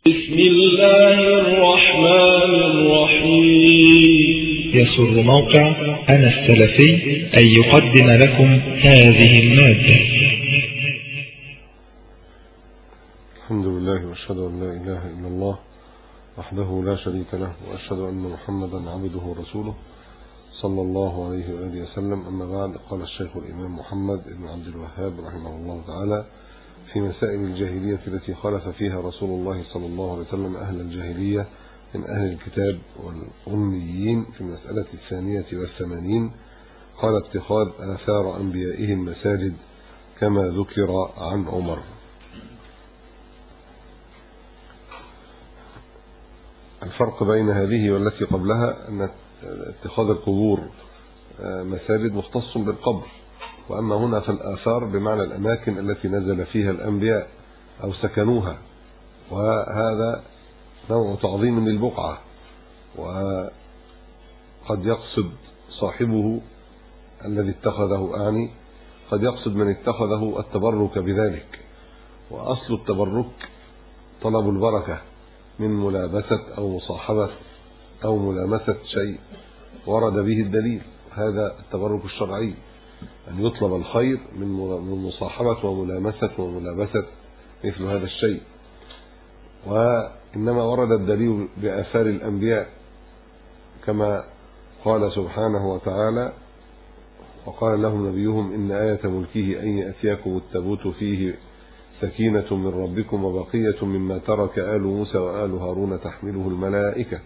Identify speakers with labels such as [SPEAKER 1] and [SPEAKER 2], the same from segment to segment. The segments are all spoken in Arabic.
[SPEAKER 1] بسم الله الرحمن الرحيم.
[SPEAKER 2] يسر موقع أنا السلفي أن يقدم لكم هذه المادة.
[SPEAKER 3] الحمد لله وأشهد أن لا إله إلا الله وحده لا شريك له، وأشهد أن محمدا عبده ورسوله صلى الله عليه وآله وسلم. أما بعد، قال الشيخ الإمام محمد بن عبد الوهاب رحمه الله تعالى في مسائل الجاهلية التي خالف فيها رسول الله صلى الله عليه وسلم أهل الجاهلية من أهل الكتاب والأميين، في المسألة 82 قال: اتخاذ آثار أنبيائهم مساجد كما ذكر عن عمر. الفرق بين هذه والتي قبلها أن اتخاذ القبور مساجد مختص بالقبر، وأما هنا فالآثار بمعنى الأماكن التي نزل فيها الأنبياء أو سكنوها، وهذا نوع تعظيم للبقعة، وقد يقصد صاحبه الذي اتخذه قد يقصد من اتخذه التبرك بذلك، وأصل التبرك طلب البركة من ملابسة أو مصاحبة أو ملامسة شيء ورد به الدليل. هذا التبرك الشرعي، أن يطلب الخير من مصاحبة وملابسة مثل هذا الشيء. وإنما ورد الدليل بآثار الأنبياء كما قال سبحانه وتعالى: وقال لهم نبيهم إن آية ملكه أن يأتيكم التابوت فيه سكينة من ربكم وبقية مما ترك آل موسى وآل هارون تحمله الملائكة.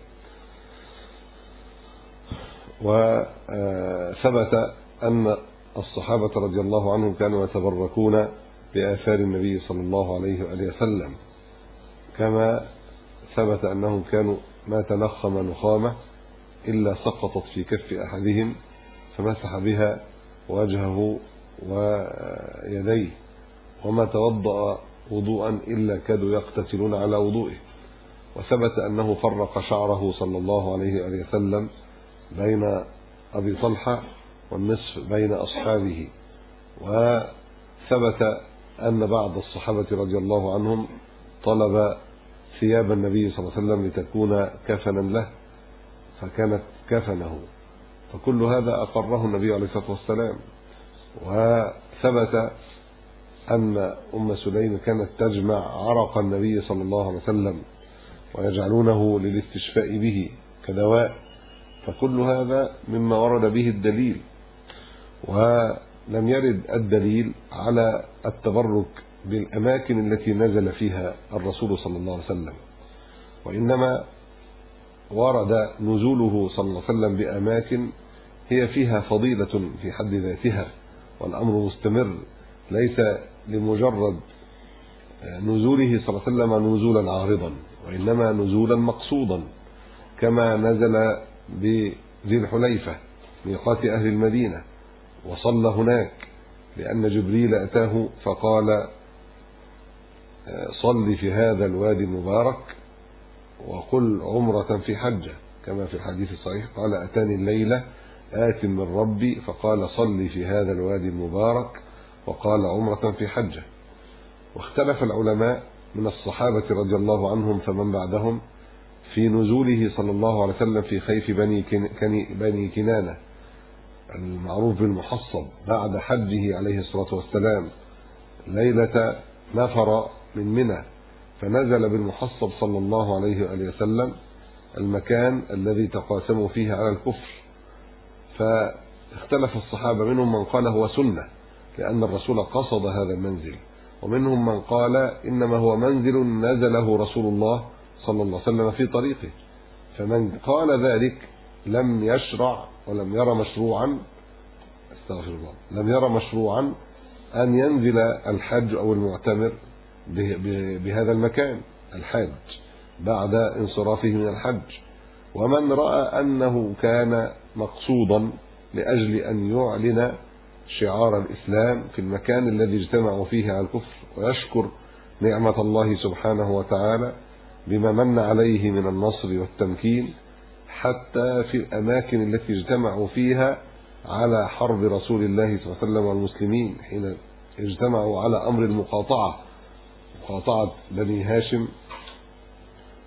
[SPEAKER 3] وثبت أن الصحابة رضي الله عنهم كانوا يتبركون بآثار النبي صلى الله عليه وآله وسلم، كما ثبت أنهم كانوا ما تنخم نخامة إلا سقطت في كف أحدهم فمسح بها وجهه ويديه، وما توضأ وضوءا إلا كادوا يقتتلون على وضوئه. وثبت أنه فرق شعره صلى الله عليه وآله وسلم بين أبي طلحة والنصف بين أصحابه. وثبت أن بعض الصحابة رضي الله عنهم طلب ثياب النبي صلى الله عليه وسلم لتكون كفنا له، فكانت كفنه، فكل هذا أقره النبي عليه الصلاة والسلام. وثبت أن أم سليم كانت تجمع عرق النبي صلى الله عليه وسلم ويجعلونه للاستشفاء به كدواء، فكل هذا مما ورد به الدليل. ولم يرد الدليل على التبرك بالأماكن التي نزل فيها الرسول صلى الله عليه وسلم، وإنما ورد نزوله صلى الله عليه وسلم بأماكن هي فيها فضيلة في حد ذاتها، والأمر مستمر، ليس لمجرد نزوله صلى الله عليه وسلم نزولا عارضا، وإنما نزولا مقصودا، كما نزل بذي الحليفة ميقات أهل المدينة وصلى هناك، لأن جبريل أتاه فقال: صل في هذا الوادي المبارك وقل عمرة في حجة، كما في الحديث الصحيح قال: أتاني الليلة آت من ربي فقال صل في هذا الوادي المبارك وقال عمرة في حجة. واختلف العلماء من الصحابة رضي الله عنهم فمن بعدهم في نزوله صلى الله عليه وسلم في خيف بني كنانة المعروف بالمحصب بعد حجه عليه الصلاة والسلام ليلة نفر من منى، فنزل بالمحصب صلى الله عليه وآله وسلم المكان الذي تقاسموا فيه على الكفر. فاختلف الصحابة، منهم من قال هو سنة لأن الرسول قصد هذا المنزل، ومنهم من قال إنما هو منزل نزله رسول الله صلى الله عليه وسلم في طريقه. فمن قال ذلك لم يشرع ولم يرى مشروعا، استغفر الله، لم يرى مشروعا أن ينزل الحج أو المعتمر بهذا المكان الحج بعد انصرافه من الحج. ومن رأى أنه كان مقصودا لأجل أن يعلن شعار الإسلام في المكان الذي اجتمعوا فيه على الكفر، ويشكر نعمة الله سبحانه وتعالى بما من عليه من النصر والتمكين، حتى في الأماكن التي اجتمعوا فيها على حرب رسول الله صلى الله عليه وسلم والمسلمين، حين اجتمعوا على أمر المقاطعة، مقاطعة بني هاشم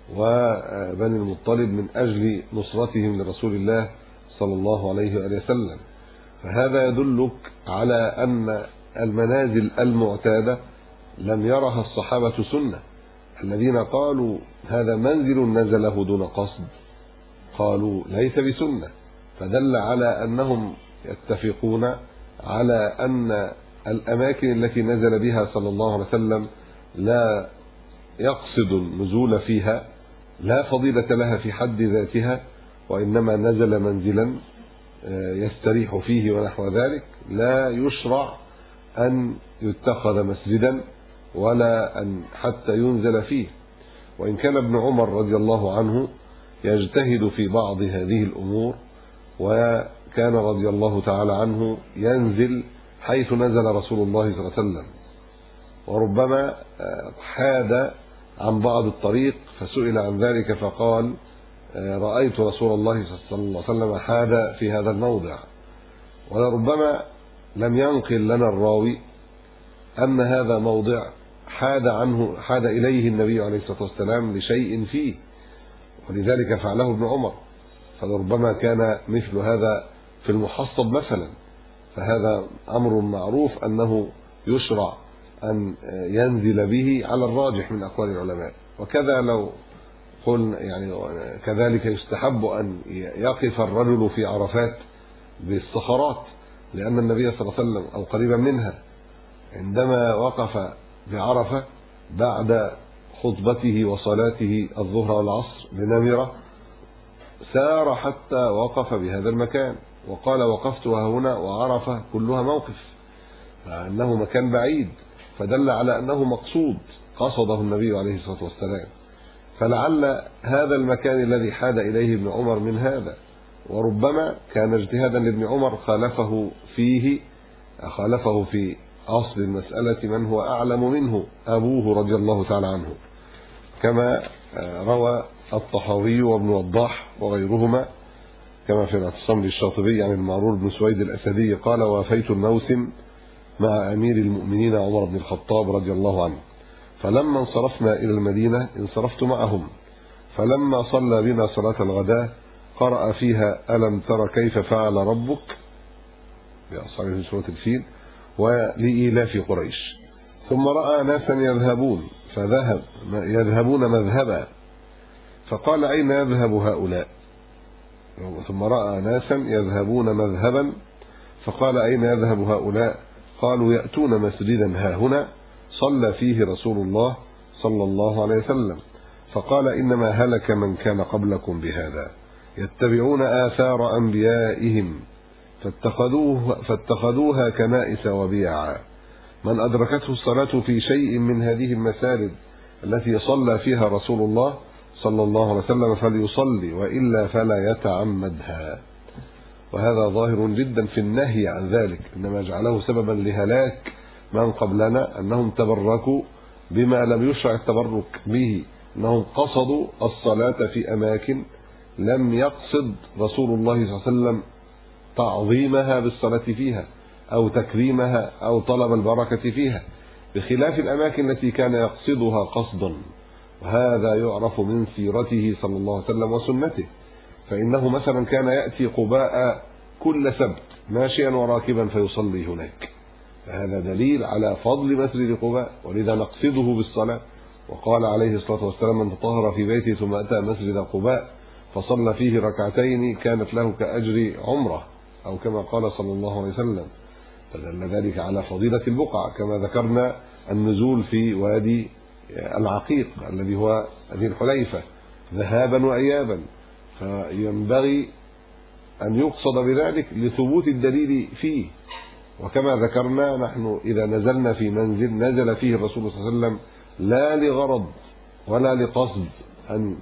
[SPEAKER 3] وبني المطلب من أجل نصرتهم لرسول الله صلى الله عليه وآله وسلم. فهذا يدلك على أن المنازل المعتادة لم يرها الصحابة سنة. الذين قالوا هذا منزل نزله دون قصد قالوا ليس بسنة، فدل على أنهم يتفقون على أن الأماكن التي نزل بها صلى الله عليه وسلم لا يقصد النزول فيها، لا فضيلة لها في حد ذاتها، وإنما نزل منزلا يستريح فيه ونحو ذلك، لا يشرع أن يتخذ مسجدا ولا أن حتى ينزل فيه. وإن كان ابن عمر رضي الله عنه يجتهد في بعض هذه الأمور، وكان رضي الله تعالى عنه ينزل حيث نزل رسول الله صلى الله عليه وسلم، وربما حاد عن بعض الطريق فسئل عن ذلك فقال رأيت رسول الله صلى الله عليه وسلم حاد في هذا الموضع. ولربما لم ينقل لنا الراوي أن هذا موضع حاد إليه النبي عليه الصلاة والسلام لشيء فيه، ولذلك فعله ابن عمر. فلربما كان مثل هذا في المحصب مثلا، فهذا أمر معروف أنه يشرع أن ينزل به على الراجح من أقوال العلماء. وكذا لو قلنا يعني كذلك يستحب أن يقف الرجل في عرفات بالصخرات، لأن النبي صلى الله عليه وسلم أو قريبا منها عندما وقف بعرفة بعد خطبته وصلاته الظهر والعصر بنمرة سار حتى وقف بهذا المكان وقال وقفت هنا وعرفة كلها موقف، فإنه مكان بعيد، فدل على أنه مقصود قصده النبي عليه الصلاة والسلام. فلعل هذا المكان الذي حاد إليه ابن عمر من هذا، وربما كان اجتهادا لابن عمر خالفه في أصل المسألة من هو أعلم منه أبوه رضي الله تعالى عنه، كما روى الطحاوي وابن وضاح وغيرهما، كما في الاعتصام للشاطبي عن المعرور بن سويد الأسدي قال وافيت الموسم مع أمير المؤمنين عمر بن الخطاب رضي الله عنه، فلما انصرفنا إلى المدينة انصرفت معهم، فلما صلى بنا صلاة الغداء قرأ فيها ألم تر كيف فعل ربك بأصحابه في سورة الفيل ولإيلاف قريش، ثم رأى ناسا يذهبون مذهبا فقال أين يذهب هؤلاء؟ ثم رأى ناسا يذهبون مذهبا فقال أين يذهب هؤلاء؟ قالوا يأتون مسجدا ها هنا صلى فيه رسول الله صلى الله عليه وسلم، فقال إنما هلك من كان قبلكم بهذا، يتبعون آثار أنبيائهم فاتخذوها كنائس وبيعا، من أدركته الصلاة في شيء من هذه المساجد التي صلى فيها رسول الله صلى الله عليه وسلم فليصلي وإلا فلا يتعمدها. وهذا ظاهر جدا في النهي عن ذلك، إنما جعله سببا لهلاك من قبلنا أنهم تبركوا بما لم يشرع التبرك به، أنهم قصدوا الصلاة في أماكن لم يقصد رسول الله صلى الله عليه وسلم تعظيمها بالصلاة فيها أو تكريمها أو طلب البركة فيها، بخلاف الأماكن التي كان يقصدها قصدا. وهذا يعرف من سيرته صلى الله عليه وسلم وسنته، فإنه مثلا كان يأتي قباء كل سبت ماشيا وراكبا فيصلي هناك، فهذا دليل على فضل مسجد قباء، ولذا نقصده بالصلاة. وقال عليه الصلاة والسلام من تطهر في بيته ثم أتى مسجد قباء فصلى فيه ركعتين كانت له كأجر عمره، أو كما قال صلى الله عليه وسلم، فدل ذلك على فضيلة البقعة. كما ذكرنا النزول في وادي العقيق الذي هو ذي الحليفة ذهابا وإيابا، فينبغي أن يقصد بذلك لثبوت الدليل فيه. وكما ذكرنا نحن إذا نزلنا في منزل نزل فيه الرسول صلى الله عليه وسلم لا لغرض ولا لقصد أن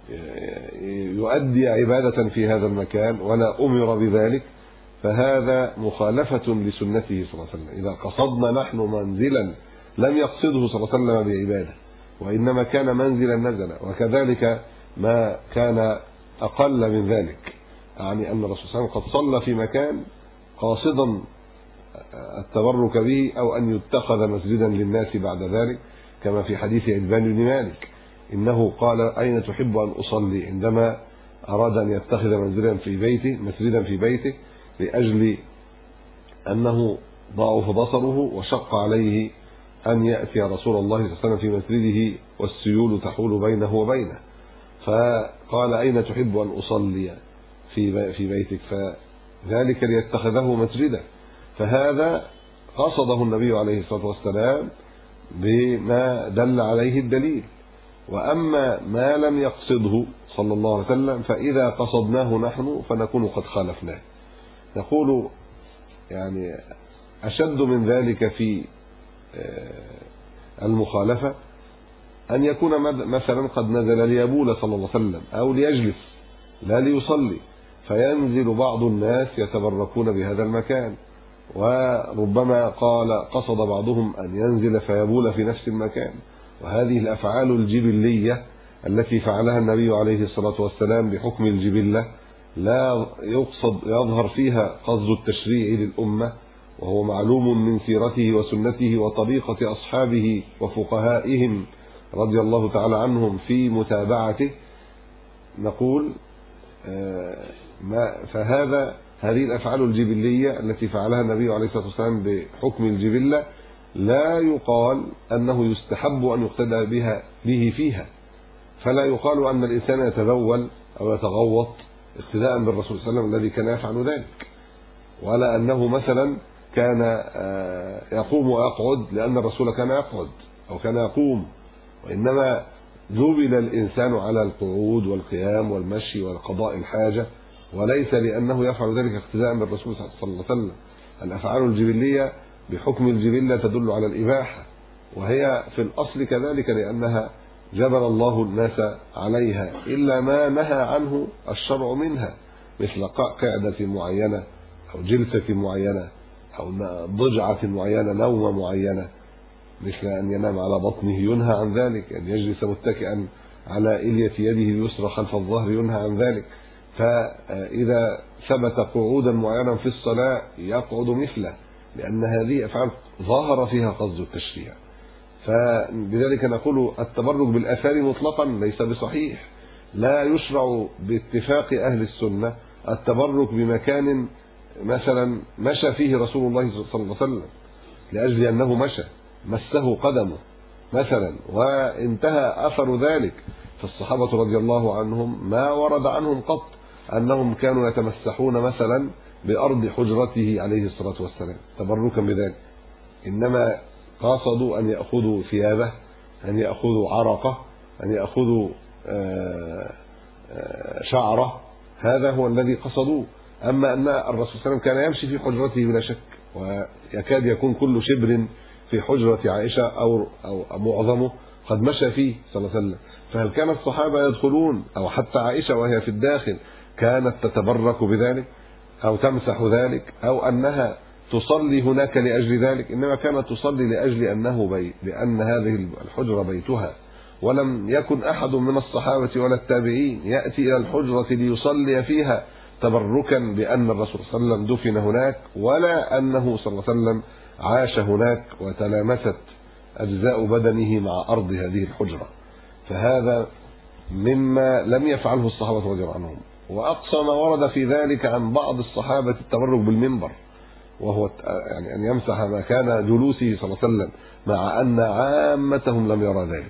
[SPEAKER 3] يؤدي عبادة في هذا المكان ولا أمر بذلك، فهذا مخالفة لسنته صلى الله عليه وسلم. إذا قصدنا نحن منزلا لم يقصده صلى الله عليه وسلم بعبادة، وإنما كان منزلا نزل. وكذلك ما كان أقل من ذلك، يعني أن الرسول صلى الله عليه وسلم قد صلى في مكان قاصدا التبرك به أو أن يتخذ مسجدا للناس بعد ذلك، كما في حديث عتبان بن مالك إنه قال أين تحب أن أصلي عندما أراد أن يتخذ مسجدا في بيته لأجل أنه ضعف بصره وشق عليه أن يأتي رسول الله صلى الله عليه وسلم في مسجده والسيول تحول بينه وبينه، فقال أين تحب أن أصلي في بيتك، فذلك ليتخذه مسجدا. فهذا قصده النبي عليه الصلاة والسلام بما دل عليه الدليل. وأما ما لم يقصده صلى الله عليه وسلم فإذا قصدناه نحن فنكون قد خالفناه. نقول يعني أشد من ذلك في المخالفة أن يكون مثلا قد نزل ليبول صلى الله عليه وسلم أو ليجلس لا ليصلي، فينزل بعض الناس يتبركون بهذا المكان، وربما قصد بعضهم أن ينزل فيبول في نفس المكان. وهذه الأفعال الجبلية التي فعلها النبي عليه الصلاة والسلام بحكم الجبلة لا يظهر فيها قصد التشريع للأمة، وهو معلوم من سيرته وسنته وطريقة أصحابه وفقهائهم رضي الله تعالى عنهم في متابعته. نقول هذه الأفعال الجبلية التي فعلها النبي عليه الصلاة والسلام بحكم الجبلة لا يقال أنه يستحب أن يقتدى به فيها، فلا يقال أن الإنسان يتبول أو يتغوط اقتداء بالرسول صلى الله عليه وسلم الذي كان يفعل ذلك، ولا أنه مثلا كان يقوم ويقعد لأن الرسول كان يقعد أو كان يقوم، وإنما جبل الإنسان على القعود والقيام والمشي والقضاء الحاجة، وليس لأنه يفعل ذلك اقتداء بالرسول صلى الله عليه وسلم. الأفعال الجبلية بحكم الجبلة تدل على الإباحة، وهي في الأصل كذلك لأنها جبل الله الناس عليها، إلا ما نهى عنه الشرع منها، مثل قعدة معينة أو جلسة معينة أو ضجعة معينة، نومة معينة، مثل أن ينام على بطنه ينهى عن ذلك، أن يجلس متكئا على إلية يده اليسرى خلف الظهر ينهى عن ذلك. فإذا ثبت قعودا معينا في الصلاة يقعد مثله، لأن هذه أفعال ظهر فيها قصد التشريع. فبذلك نقول التبرك بالآثار مطلقا ليس بصحيح، لا يشرع باتفاق أهل السنة التبرك بمكان مثلا مشى فيه رسول الله صلى الله عليه وسلم لأجل أنه مسه قدمه مثلا وانتهى أثر ذلك. فالصحابة رضي الله عنهم ما ورد عنهم قط أنهم كانوا يتمسحون مثلا بأرض حجرته عليه الصلاة والسلام تبركا بذلك، إنما قاصدوا أن يأخذوا ثيابه، أن يأخذوا عرقه، أن يأخذوا شعره، هذا هو الذي قصدوه. أما أن الرسول صلى الله عليه وسلم كان يمشي في حجرته بلا شك، ويكاد يكون كل شبر في حجرة عائشة أو معظمه قد مشى فيه صلى الله عليه وسلم. فهل كان الصحابة يدخلون أو حتى عائشة وهي في الداخل كانت تتبرك بذلك أو تمسح ذلك أو أنها تصلي هناك لأجل ذلك؟ إنما كانت تصلي لأجل لأن هذه الحجرة بيتها، ولم يكن أحد من الصحابة ولا التابعين يأتي إلى الحجرة ليصلي فيها تبركا بأن الرسول صلى الله عليه وسلم دفن هناك، ولا أنه صلى الله عليه وسلم عاش هناك وتلامست أجزاء بدنه مع أرض هذه الحجرة. فهذا مما لم يفعله الصحابة رضي الله عنهم. وأقصى ما ورد في ذلك عن بعض الصحابة التبرك بالمنبر، وهو يعني أن يمسح مكان جلوسه صلى الله عليه وسلم، مع أن عامتهم لم يرى ذلك.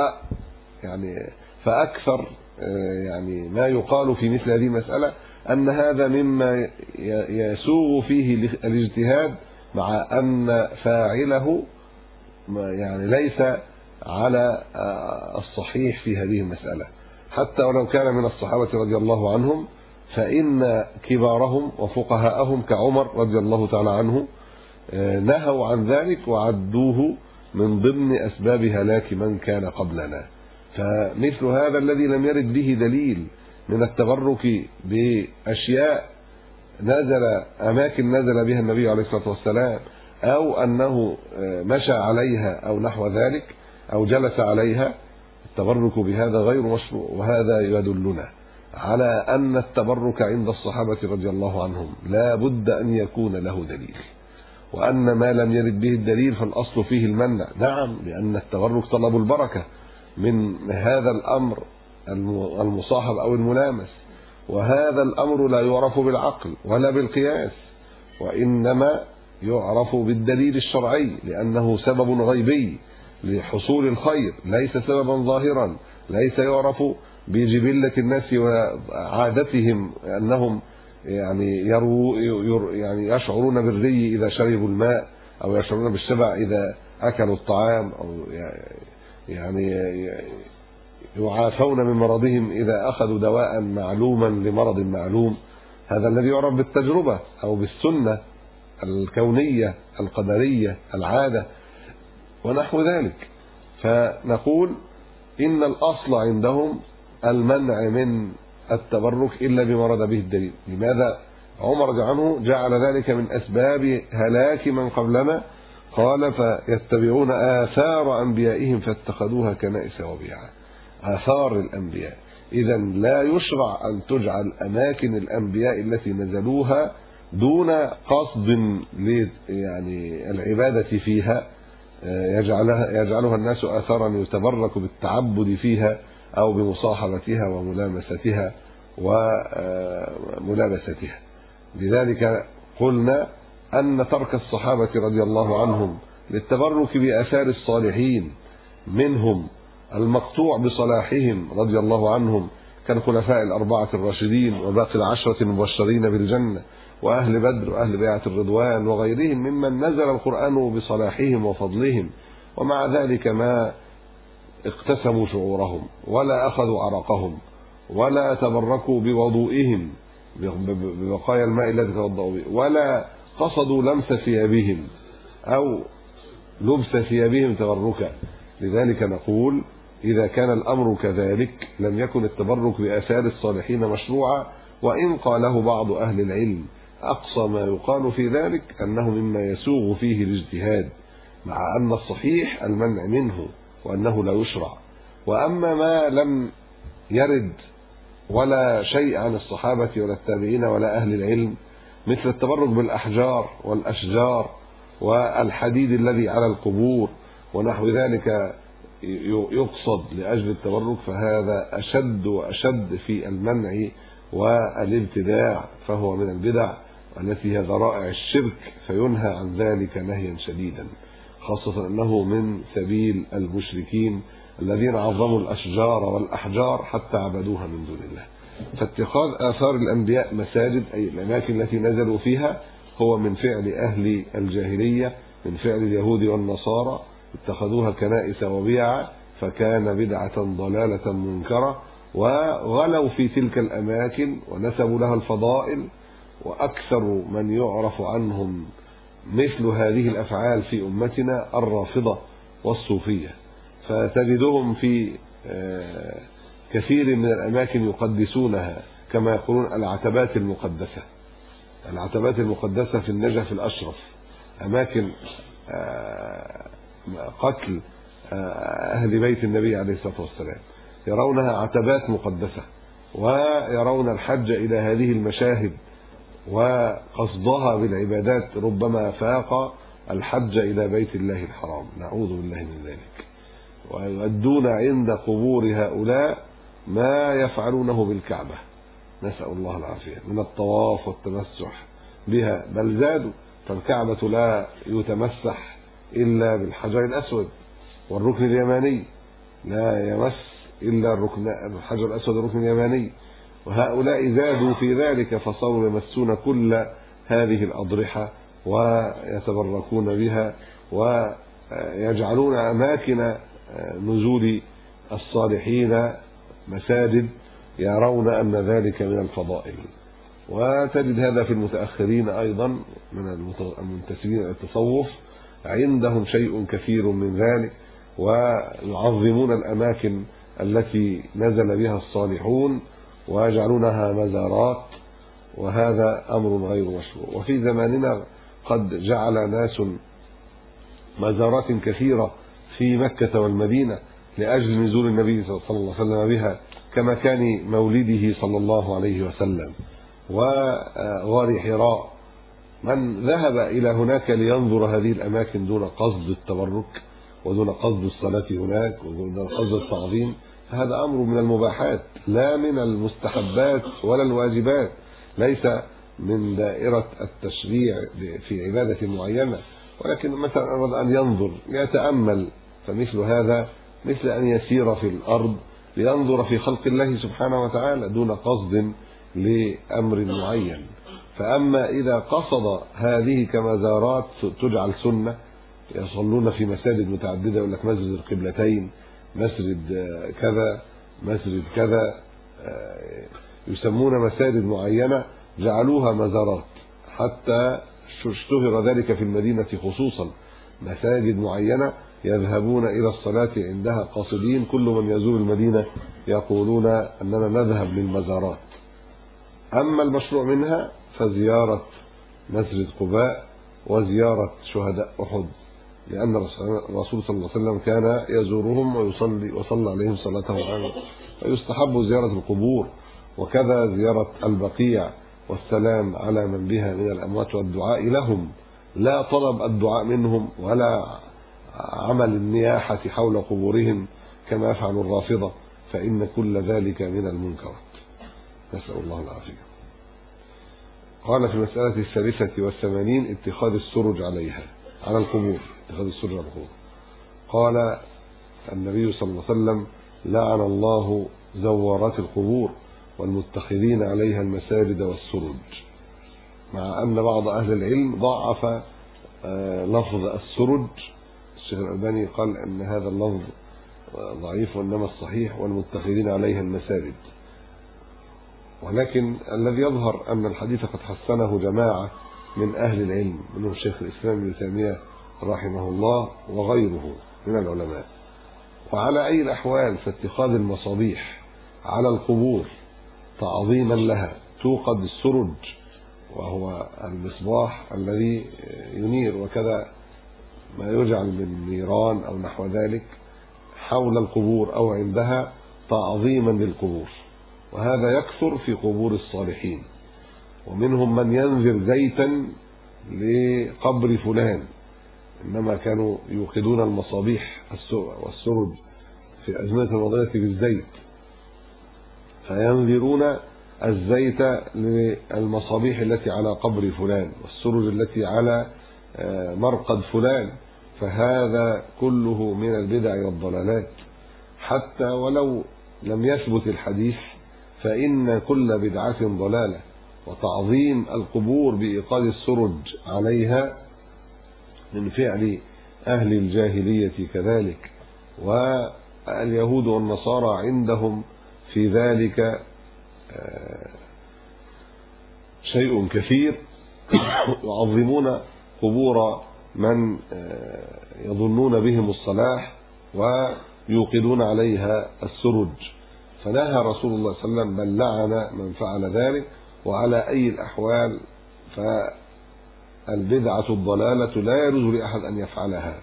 [SPEAKER 3] فأكثر يعني ما يقال في مثل هذه المسألة أن هذا مما يسوغ فيه الاجتهاد، مع أن فاعله يعني ليس على الصحيح في هذه المسألة، حتى ولو كان من الصحابة رضي الله عنهم، فإن كبارهم وفقهاءهم كعمر رضي الله تعالى عنه نهوا عن ذلك وعدوه من ضمن أسباب هلاك من كان قبلنا. فمثل هذا الذي لم يرد به دليل من التبرك بأشياء أماكن نزل بها النبي عليه الصلاة والسلام، أو أنه مشى عليها أو نحو ذلك أو جلس عليها، التبرك بهذا غير مشروع. وهذا يدلنا على أن التبرك عند الصحابة رضي الله عنهم لا بد أن يكون له دليل، وأن ما لم يرد به الدليل فالأصل فيه المنع. نعم، لأن التبرك طلب البركة، من هذا الأمر المصاحب أو الملامس، وهذا الأمر لا يعرف بالعقل ولا بالقياس، وإنما يعرف بالدليل الشرعي، لأنه سبب غيبي لحصول الخير، ليس سببا ظاهرا، ليس يعرف بجبلة الناس وعادتهم أنهم يعني يشعرون بالري إذا شربوا الماء، أو يشعرون بالشبع إذا أكلوا الطعام، أو يعني يعافون من مرضهم إذا أخذوا دواء معلوما لمرض معلوم. هذا الذي يعرف بالتجربة أو بالسنة الكونية القدرية العادة ونحو ذلك. فنقول إن الأصل عندهم المنع من التبرك إلا بما ورد به الدليل. لماذا عمر رضي الله عنه جعل ذلك من أسباب هلاك من قبلنا؟ قال فيتبعون آثار أنبيائهم فاتخذوها كنائس وبيعا. آثار الأنبياء، إذا لا يشرع أن تجعل أماكن الأنبياء التي نزلوها دون قصد يعني العبادة فيها يجعلها الناس آثارا يتبرك بالتعبد فيها أو بمصاحبتها وملامستها وملابستها. لذلك قلنا أن ترك الصحابة رضي الله عنهم للتبرك بآثار الصالحين منهم المقطوع بصلاحهم رضي الله عنهم كالخلفاء الأربعة الراشدين وباقي العشرة المبشرين بالجنة وأهل بدر وأهل بيعة الرضوان وغيرهم ممن نزل القرآن بصلاحهم وفضلهم، ومع ذلك ما اقتسموا شعورهم ولا أخذوا عرقهم ولا تبركوا بوضوئهم ببقايا الماء الذي توضأوا به، ولا قصدوا لمس ثيابهم أو لبس ثيابهم تبركا. لذلك نقول إذا كان الأمر كذلك لم يكن التبرك بآثار الصالحين مشروعا، وإن قاله بعض أهل العلم أقصى ما يقال في ذلك أنه مما يسوغ فيه الاجتهاد، مع أن الصحيح المنع منه وأنه لا يشرع. وأما ما لم يرد ولا شيء عن الصحابة ولا التابعين ولا أهل العلم مثل التبرك بالأحجار والأشجار والحديد الذي على القبور ونحو ذلك يقصد لأجل التبرك، فهذا أشد وأشد في المنع والابتداع، فهو من البدع التي هي ذرائع الشرك، فينهى عن ذلك نهيا شديدا، خاصة أنه من سبيل المشركين الذين عظموا الأشجار والأحجار حتى عبدوها من دون الله. فاتخاذ آثار الأنبياء مساجد أي الأماكن التي نزلوا فيها هو من فعل أهل الجاهلية، من فعل اليهود والنصارى، اتخذوها كنائس وبيعا، فكان بدعة ضلالة منكرة، وغلوا في تلك الأماكن ونسبوا لها الفضائل. وأكثر من يعرف عنهم مثل هذه الأفعال في أمتنا الرافضة والصوفية، فتجدهم في كثير من الأماكن يقدسونها، كما يقولون العتبات المقدسة. العتبات المقدسة في النجف الأشرف، أماكن قتل أهل بيت النبي عليه الصلاة والسلام، يرونها عتبات مقدسة، ويرون الحج إلى هذه المشاهد وقصدها بالعبادات ربما فاق الحج إلى بيت الله الحرام، نعوذ بالله من ذلك. ويؤدون عند قبور هؤلاء ما يفعلونه بالكعبة، نسأل الله العافية، من الطواف والتمسح بها، بل زادوا، فالكعبة لا يتمسح إلا بالحجر الأسود والركن اليماني، لا يمس إلا الحجر الأسود والركن اليماني، وهؤلاء زادوا في ذلك فصاروا يمسون كل هذه الأضرحة ويتبركون بها، ويجعلون أماكن نزول الصالحين مساجد، يرون أن ذلك من الفضائل. وتجد هذا في المتأخرين أيضا من المنتسبين إلى التصوف، عندهم شيء كثير من ذلك، ويعظمون الأماكن التي نزل بها الصالحون ويجعلونها مزارات، وهذا أمر غير مشروع. وفي زماننا قد جعل ناس مزارات كثيرة في مكة والمدينة لأجل نزول النبي صلى الله عليه وسلم بها، كمكان مولده صلى الله عليه وسلم، وغار حراء. من ذهب إلى هناك لينظر هذه الأماكن دون قصد التبرك ودون قصد الصلاة هناك ودون قصد التعظيم، فهذا أمر من المباحات لا من المستحبات ولا الواجبات، ليس من دائرة التشريع في عبادة معينة. ولكن مثلا أراد أن ينظر يتأمل، فمثل هذا مثل أن يسير في الأرض لينظر في خلق الله سبحانه وتعالى دون قصد لأمر معين. فأما إذا قصد هذه كمزارات تجعل سنة، يصلون في مساجد متعددة، يقول لك مسجد القبلتين، مسجد كذا، مسجد كذا، يسمون مساجد معينة جعلوها مزارات، حتى اشتهر ذلك في المدينة خصوصا، مساجد معينة يذهبون إلى الصلاة عندها قاصدين، كل من يزور المدينة يقولون أننا نذهب للمزارات. أما المشروع منها فزيارة مسجد قباء وزيارة شهداء أحد، لأن الرسول صلى الله عليه وسلم كان يزورهم وصلى عليهم صلاته عنه، فيستحب زيارة القبور، وكذا زيارة البقيع والسلام على من بها من الأموات والدعاء لهم، لا طلب الدعاء منهم ولا عمل النياحة حول قبورهم كما يفعل الرافضة، فإن كل ذلك من المنكرات، نسأل الله العافية. قال في المسألة 83 اتخاذ السرج عليها على القبور، اتخاذ السرج على القبور. قال النبي صلى الله عليه وسلم: لعن الله زوارات القبور والمتخذين عليها المساجد والسرج، مع أن بعض أهل العلم ضعف لفظ السرج. الشيخ الألباني قال أن هذا اللفظ ضعيف، وإنما الصحيح والمتخذين عليها المساجد. ولكن الذي يظهر أن الحديث قد حسنه جماعة من أهل العلم، منهم شيخ الإسلام ابن تيمية رحمه الله وغيره من العلماء. وعلى أي الأحوال فاتخاذ المصابيح على القبور تعظيما لها، توقد السرج وهو المصباح الذي ينير، وكذا ما يجعل من نيران أو نحو ذلك حول القبور أو عندها تعظيما للقبور، وهذا يكثر في قبور الصالحين. ومنهم من ينذر زيتا لقبر فلان، إنما كانوا يوقدون المصابيح والسرج في أزمنة الماضية بالزيت، فينذرون الزيت للمصابيح التي على قبر فلان والسرج التي على مرقد فلان، فهذا كله من البدع والضلالات. حتى ولو لم يثبت الحديث فإن كل بدعة ضلالة، وتعظيم القبور بإيقاد السرج عليها من فعل أهل الجاهلية كذلك، واليهود والنصارى عندهم في ذلك شيء كثير، يعظمون قبور من يظنون بهم الصلاح ويوقدون عليها السرج، فنهى رسول الله صلى الله عليه وسلم بل لعن من فعل ذلك. وعلى أي الأحوال فالبدعة الضلالة لا يجوز لأحد أن يفعلها.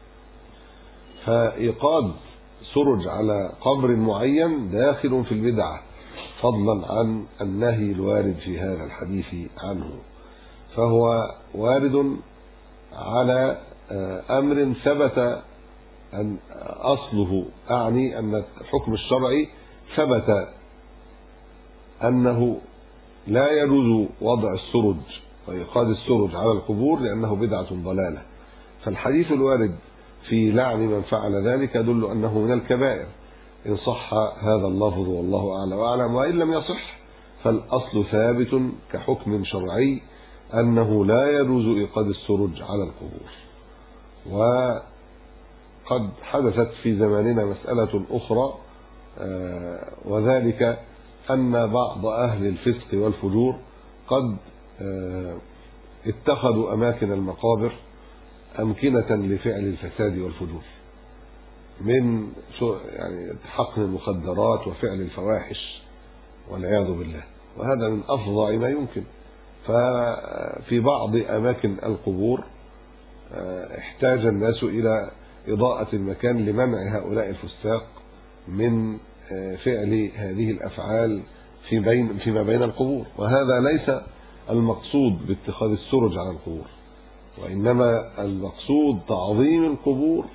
[SPEAKER 3] فإيقاد سرج على قبر معين داخل في البدعة، فضلا عن النهي الوارد في هذا الحديث عنه، فهو وارد على أمر ثبت أن أصله، أعني أن الحكم الشرعي ثبت أنه لا يجوز وضع السرج وإيقاد السرج على القبور لأنه بدعة ضلالة. فالحديث الوارد في لعن من فعل ذلك يدل أنه من الكبائر إن صح هذا اللفظ، والله أعلى وأعلم. وإن لم يصح فالأصل ثابت كحكم شرعي أنه لا يجوز إيقاد السرج على القبور. وقد حدثت في زماننا مسألة أخرى، وذلك أن بعض أهل الفسق والفجور قد اتخذوا أماكن المقابر أمكنة لفعل الفساد والفجور، من يعني حقن المخدرات وفعل الفواحش والعياذ بالله، وهذا من أفظع ما يمكن. ففي بعض أماكن القبور احتاج الناس إلى إضاءة المكان لمنع هؤلاء الفساق من فعل هذه الأفعال فيما بين القبور. وهذا ليس المقصود باتخاذ السرج على القبور، وإنما المقصود تعظيم القبور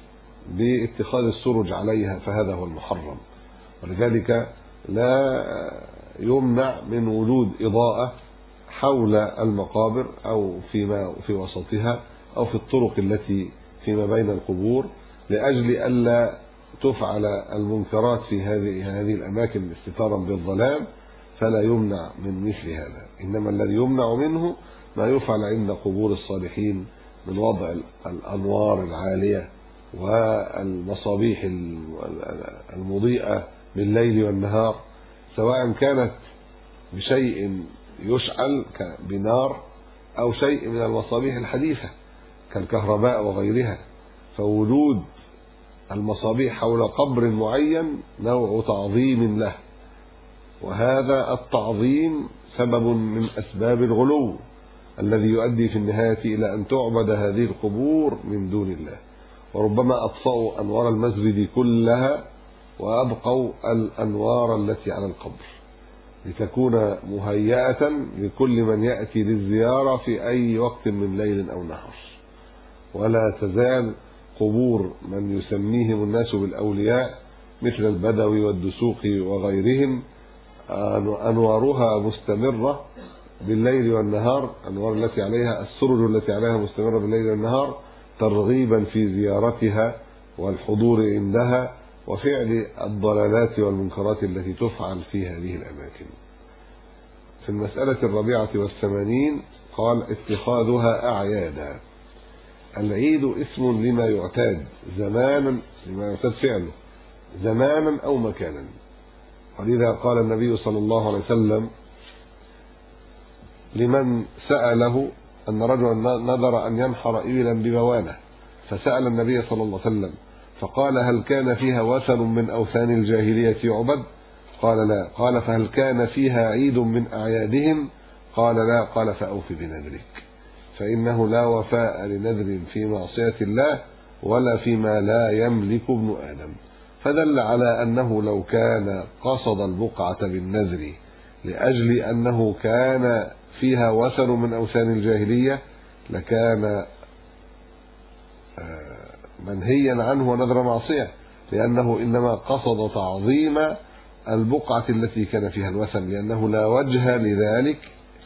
[SPEAKER 3] باتخاذ السرج عليها فهذا هو المحرم. ولذلك لا يمنع من وجود إضاءة حول المقابر أو فيما في وسطها أو في الطرق التي فيما بين القبور، لأجل ألا تفعل المنكرات في هذه الأماكن استتارا بالظلام، فلا يمنع من مثل هذا. إنما الذي يمنع منه ما يفعل عند قبور الصالحين من وضع الأنوار العالية والمصابيح المضيئة بالليل والنهار، سواء كانت بشيء يشعل بنار أو شيء من المصابيح الحديثة كالكهرباء وغيرها. فوجود المصابيح حول قبر معين نوع تعظيم له، وهذا التعظيم سبب من أسباب الغلو الذي يؤدي في النهاية إلى أن تعبد هذه القبور من دون الله. وربما أطفأوا أنوار المسجد كلها وأبقوا الأنوار التي على القبر لتكون مهيئة لكل من يأتي للزيارة في أي وقت من ليل أو نهار. ولا تزال قبور من يسميهم الناس بالأولياء مثل البدوي والدسوقي وغيرهم أنوارها مستمرة بالليل والنهار، أنوار التي عليها السرج التي عليها مستمرة بالليل والنهار، ترغيبا في زيارتها والحضور عندها وفعل الضلالات والمنكرات التي تفعل في هذه الأماكن. في المسألة 84 قال اتخاذها أعيادا. العيد اسم لما يعتاد زمانا، لما يعتاد فعله زمانا أو مكانا. ولذا قال النبي صلى الله عليه وسلم لمن سأله أن رجلا نذر أن ينحر إبلا ببوانة، فسأل النبي صلى الله عليه وسلم فقال هل كان فيها وثن من أوثان الجاهلية يعبد؟ قال لا. قال فهل كان فيها عيد من أعيادهم؟ قال لا. قال فأوف بنذرك، فإنه لا وفاء لنذر في معصية الله ولا فيما لا يملك ابن آدم. فدل على أنه لو كان قصد البقعة بالنذر لأجل أنه كان فيها وثن من أوثان الجاهلية لكان منهيا عنه ونذر معصية، لأنه إنما قصد تعظيم البقعة التي كان فيها الوثن، لأنه لا وجه لذلك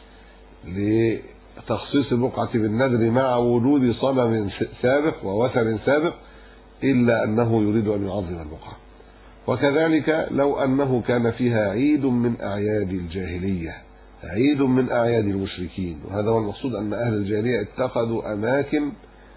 [SPEAKER 3] لتخصيص البقعة بالنذر مع وجود صنم سابق ووثن سابق، إلا أنه يريد أن يعظم البقعة. وكذلك لو أنه كان فيها عيد من أعياد الجاهلية، عيد من أعياد المشركين، وهذا هو المقصود، أن أهل الجاهلية اتخذوا أماكن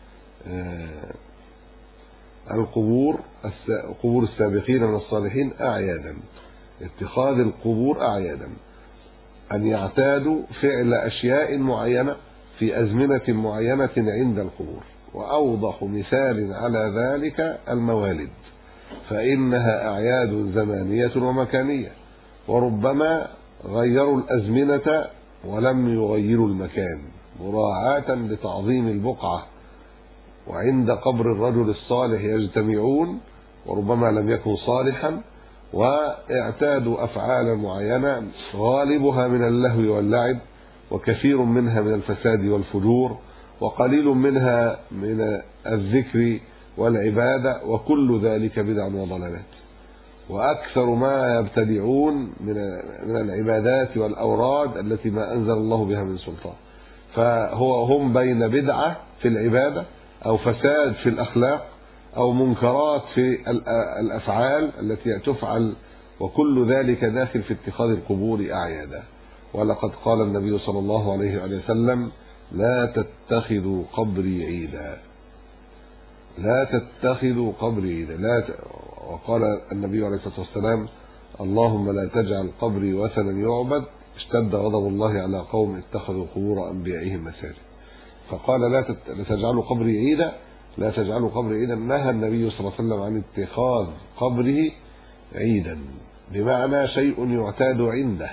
[SPEAKER 3] قبور السابقين من الصالحين أعيادا. اتخاذ القبور أعيادا أن يعتادوا فعل أشياء معينة في أزمنة معينة عند القبور. وأوضح مثال على ذلك الموالد، فإنها أعياد زمانية ومكانية، وربما غيروا الأزمنة ولم يغيروا المكان مراعاة لتعظيم البقعة. وعند قبر الرجل الصالح يجتمعون وربما لم يكن صالحا، واعتادوا أفعالا معينة غالبها من اللهو واللعب، وكثير منها من الفساد والفجور، وقليل منها من الذكر والعبادة، وكل ذلك بدع وضلالات. وأكثر ما يبتدعون من العبادات والأوراد التي ما أنزل الله بها من سلطان، هم بين بدعة في العبادة أو فساد في الأخلاق أو منكرات في الأفعال التي تفعل، وكل ذلك داخل في اتخاذ القبور أعيادا. ولقد قال النبي صلى الله عليه وسلم لا تتخذوا قبري عيدا، لا تتخذوا قبري عيدا. وقال النبي عليه الصلاة والسلام اللهم لا تجعل قبري وثنا يعبد، اشتد غضب الله على قوم اتخذوا قبور أنبيائهم مساجد. فقال لا تجعلوا قبري عيدا، لا تجعلوا قبري عيدا. نهى النبي صلى الله عليه وسلم عن اتخاذ قبره عيدا، بمعنى شيء يعتاد عنده،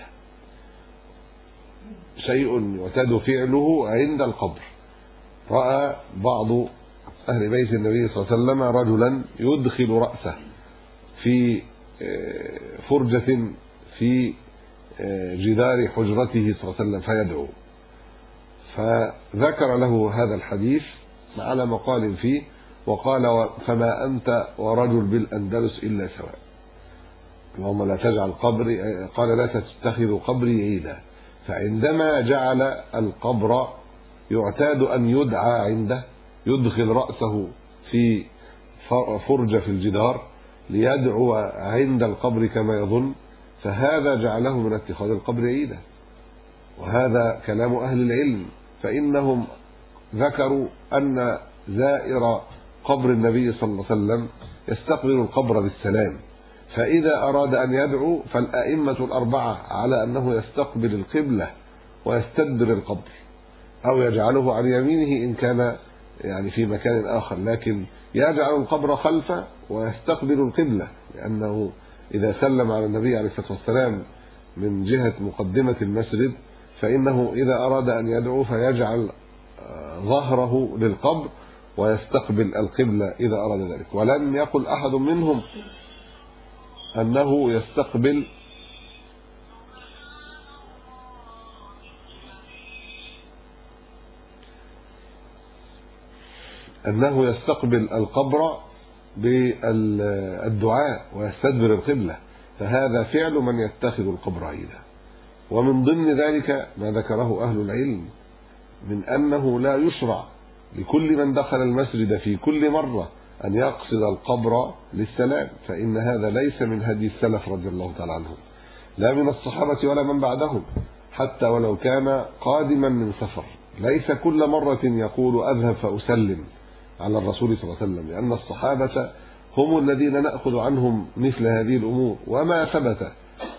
[SPEAKER 3] شيء يعتاد فعله عند القبر. رأى بعض أهل بيت النبي صلى الله عليه وسلم رجلا يدخل رأسه في فرجة في جدار حجرته صلى الله عليه وسلم فيدعو، فذكر له هذا الحديث على مقال فيه، وقال فما أنت ورجل بالأندلس إلا سواء، اللهم لا تجعل قبري، قال لا تتخذوا قبري عيدا. فعندما جعل القبر يعتاد أن يدعى عنده، يدخل رأسه في فرجة في الجدار ليدعو عند القبر كما يظن، فهذا جعله من اتخاذ القبر عيدا. وهذا كلام أهل العلم، فإنهم ذكروا أن زائر قبر النبي صلى الله عليه وسلم يستقبل القبر بالسلام، فإذا أراد أن يدعو فالأئمة الأربعة على أنه يستقبل القبلة ويستدبر القبر، أو يجعله عن يمينه إن كان يعني في مكان آخر، لكن يجعل القبر خلفه ويستقبل القبلة، لأنه إذا سلم على النبي عليه الصلاة والسلام من جهة مقدمة المسجد فإنه إذا أراد أن يدعو فيجعل ظهره للقبر ويستقبل القبلة إذا أراد ذلك. ولم يقل أحد منهم أنه يستقبل القبر بالدعاء ويستدبر القبلة، فهذا فعل من يتخذ القبر عيدا. ومن ضمن ذلك ما ذكره أهل العلم من أنه لا يشرع لكل من دخل المسجد في كل مرة أن يقصد القبر للسلام، فإن هذا ليس من هدي السلف رضي الله تعالى عنهم، لا من الصحابة ولا من بعدهم، حتى ولو كان قادما من سفر ليس كل مرة يقول أذهب فأسلم على الرسول صلى الله عليه وسلم، لأن الصحابة هم الذين نأخذ عنهم مثل هذه الأمور، وما ثبت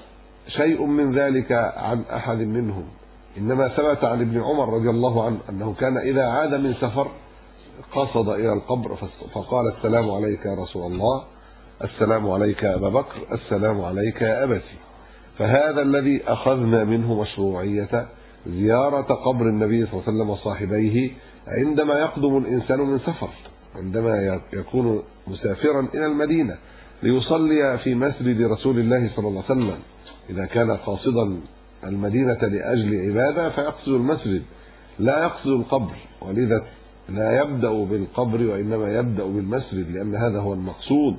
[SPEAKER 3] شيء من ذلك عن أحد منهم، إنما ثبت عن ابن عمر رضي الله عنه أنه كان إذا عاد من سفر قصد إلى القبر فقال السلام عليك يا رسول الله، السلام عليك يا أبا بكر، السلام عليك يا أبتي. فهذا الذي أخذنا منه مشروعية زيارة قبر النبي صلى الله عليه وسلم وصاحبيه عندما يقدم الإنسان من سفر، عندما يكون مسافرا إلى المدينة ليصلي في مسجد رسول الله صلى الله عليه وسلم. إذا كان قاصدا المدينة لأجل عبادة فيقصد المسجد لا يقصد القبر، ولذا لا يبدأ بالقبر وإنما يبدأ بالمسجد، لأن هذا هو المقصود.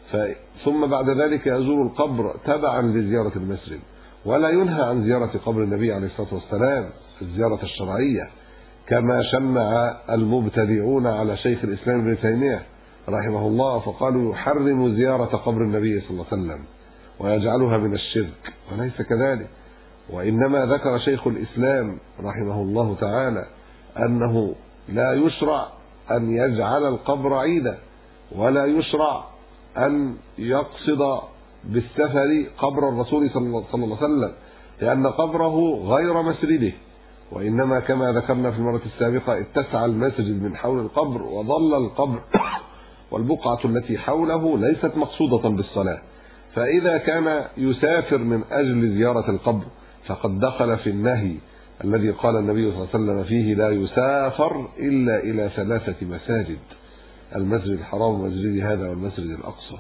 [SPEAKER 3] ثم بعد ذلك يزور القبر تبعا لزيارة المسجد، ولا ينهى عن زيارة قبر النبي عليه الصلاة والسلام الزيارة الشرعية، كما شنع المبتدعون على شيخ الإسلام ابن تيمية رحمه الله، فقالوا يحرم زيارة قبر النبي صلى الله عليه وسلم ويجعلها من الشرك، وليس كذلك. وإنما ذكر شيخ الإسلام رحمه الله تعالى أنه لا يشرع أن يجعل القبر عيدا، ولا يشرع أن يقصد بالسفر قبر الرسول صلى الله عليه وسلم، لأن قبره غير مسجده، وإنما كما ذكرنا في المرة السابقة اتسع المسجد من حول القبر، وظل القبر والبقعة التي حوله ليست مقصودة بالصلاة. فإذا كان يسافر من أجل زيارة القبر فقد دخل في النهي الذي قال النبي صلى الله عليه وسلم فيه لا يسافر إلا إلى 3 مساجد، المسجد الحرام والمسجد هذا والمسجد الأقصى،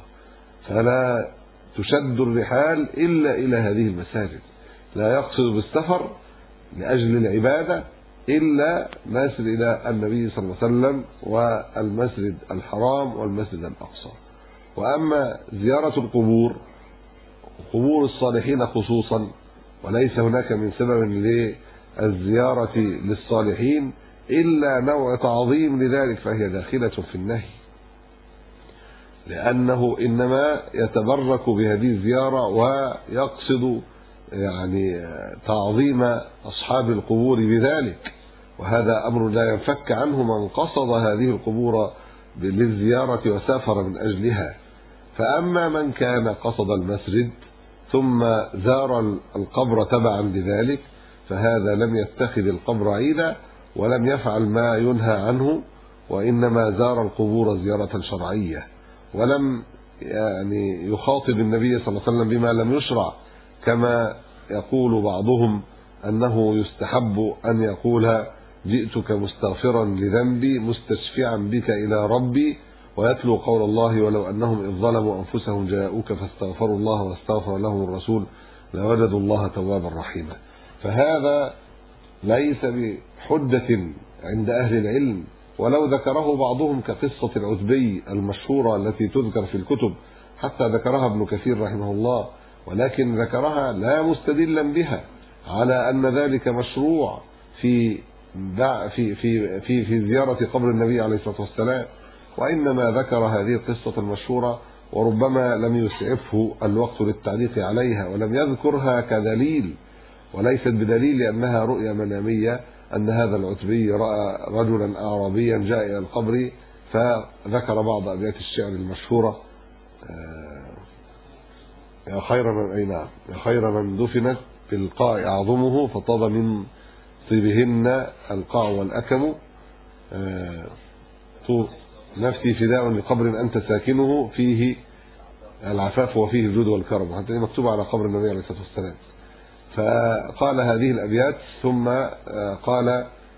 [SPEAKER 3] فلا تشد الرحال إلا إلى هذه المساجد، لا يقصد بالسفر لأجل العبادة إلا مسجد النبي صلى الله عليه وسلم والمسجد الحرام والمسجد الأقصى. وأما زيارة القبور، قبور الصالحين خصوصا، وليس هناك من سبب للزيارة للصالحين إلا نوع تعظيم لذلك، فهي داخلة في النهي، لأنه إنما يتبرك بهذه الزيارة ويقصد يعني تعظيم أصحاب القبور بذلك، وهذا أمر لا ينفك عنه من قصد هذه القبور للزيارة وسافر من أجلها. فأما من كان قصد المسجد ثم زار القبر تبعا لذلك فهذا لم يتخذ القبر عيدا ولم يفعل ما ينهى عنه، وإنما زار القبور زيارة شرعية، ولم يعني يخاطب النبي صلى الله عليه وسلم بما لم يشرع، كما يقول بعضهم أنه يستحب أن يقول جئتك مستغفرا لذنبي مستشفعا بك إلى ربي، ويتلو قول الله ولو أنهم إذ ظلموا أنفسهم جاءوك فاستغفروا الله واستغفر لهم الرسول لوجدوا الله توابا رحيما. فهذا ليس بحجة عند أهل العلم ولو ذكره بعضهم كقصة العتبي المشهورة التي تذكر في الكتب، حتى ذكرها ابن كثير رحمه الله، ولكن ذكرها لا مستدلا بها على أن ذلك مشروع في زيارة قبر النبي عليه الصلاة والسلام، وإنما ذكر هذه القصة المشهورة وربما لم يسعفه الوقت للتعليق عليها، ولم يذكرها كدليل، وليست بدليل لأنها رؤيا منامية أن هذا العتبي رأى رجلا أعرابيا جاء إلى القبر، فذكر بعض أبيات الشعر المشهورة: يا خير من دفنت بالقاع أعظمه، فطاب من طيبهن القاع والأكم، نفسي فداء لقبر أنت ساكنه، فيه العفاف وفيه الجود والكرم. حتى مكتوب على قبر النبي عليه الصلاة والسلام. فقال هذه الأبيات، ثم قال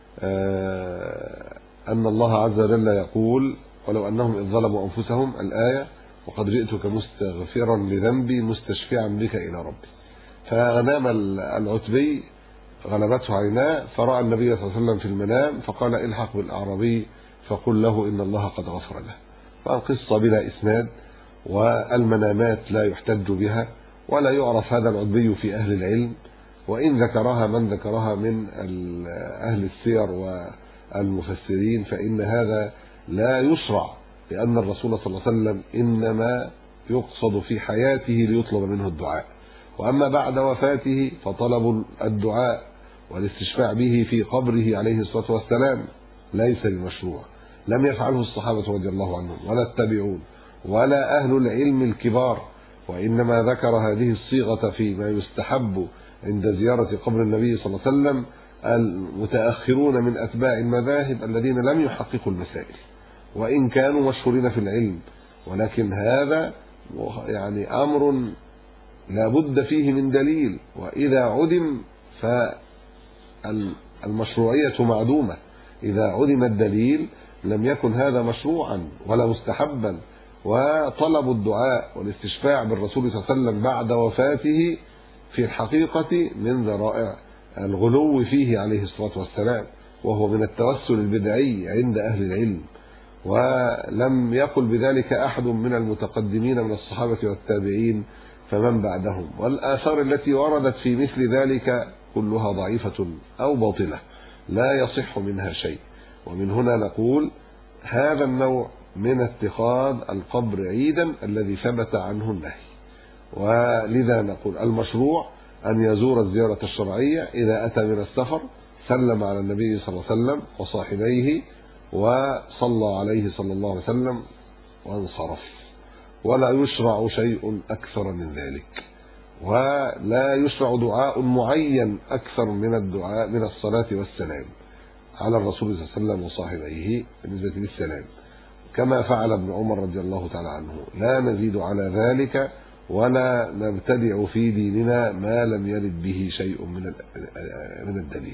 [SPEAKER 3] أن الله عز وجل يقول: ولو أنهم إذ ظلموا أنفسهم، الآية، وقد جئتك مستغفرا لذنبي مستشفعا بك إلى ربي. فنام العتبي، غلبته عيناه، فرأى النبي صلى الله عليه وسلم في المنام، فقال: الحق بالأعرابي فقل له إن الله قد غفر له. فالقصة بلا إسناد، والمنامات لا يحتج بها، ولا يعرف هذا العتبي في أهل العلم، وإن ذكرها من ذكرها من أهل السير والمفسرين فإن هذا لا يشرع، لأن الرسول صلى الله عليه وسلم إنما يقصد في حياته ليطلب منه الدعاء، وأما بعد وفاته فطلب الدعاء والاستشفاع به في قبره عليه الصلاة والسلام ليس بمشروع، لم يفعله الصحابة رضي الله عنهم ولا التابعون ولا أهل العلم الكبار، وإنما ذكر هذه الصيغة فيما يستحب عند زيارة قبر النبي صلى الله عليه وسلم المتأخرون من أتباع المذاهب الذين لم يحققوا المسائل وإن كانوا مشهورين في العلم، ولكن هذا يعني أمر لا بد فيه من دليل، وإذا عدم فالمشروعية معدومة. إذا عدم الدليل لم يكن هذا مشروعا ولا مستحبا. وطلب الدعاء والاستشفاع بالرسول صلى الله عليه وسلم بعد وفاته في الحقيقة من ذرائع الغلو فيه عليه الصلاة والسلام، وهو من التوسل البدعي عند أهل العلم، ولم يقل بذلك أحد من المتقدمين من الصحابة والتابعين فمن بعدهم. والآثار التي وردت في مثل ذلك كلها ضعيفة أو باطلة لا يصح منها شيء. ومن هنا نقول هذا النوع من اتخاذ القبر عيدا الذي ثبت عنه النهي، ولذا نقول المشروع أن يزور الزيارة الشرعية إذا أتى من السفر، سلم على النبي صلى الله عليه وسلم وصاحبيه وصلى عليه صلى الله عليه وسلم وانصرف، ولا يشرع شيء أكثر من ذلك، ولا يشرع دعاء معين أكثر من الدعاء من الصلاة والسلام على الرسول صلى الله عليه وسلم وصاحبيه بالنسبة للسلام، كما فعل ابن عمر رضي الله تعالى عنه. لا نزيد على ذلك ولا نبتدع في ديننا ما لم يرد به شيء من الدليل.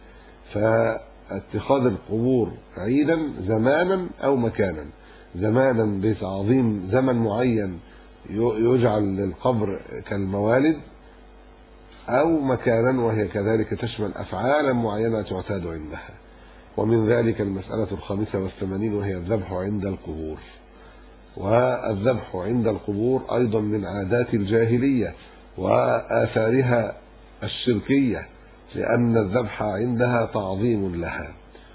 [SPEAKER 3] فاتخاذ القبور عيدا زمانا أو مكانا، زمانا بتعظيم زمن معين يجعل للقبر كالموالد، أو مكانا وهي كذلك تشمل أفعالا معينة تعتاد عندها. ومن ذلك المسألة 85 وهي الذبح عند القبور. والذبح عند القبور أيضا من عادات الجاهلية وآثارها الشركية، لأن الذبح عندها تعظيم لها.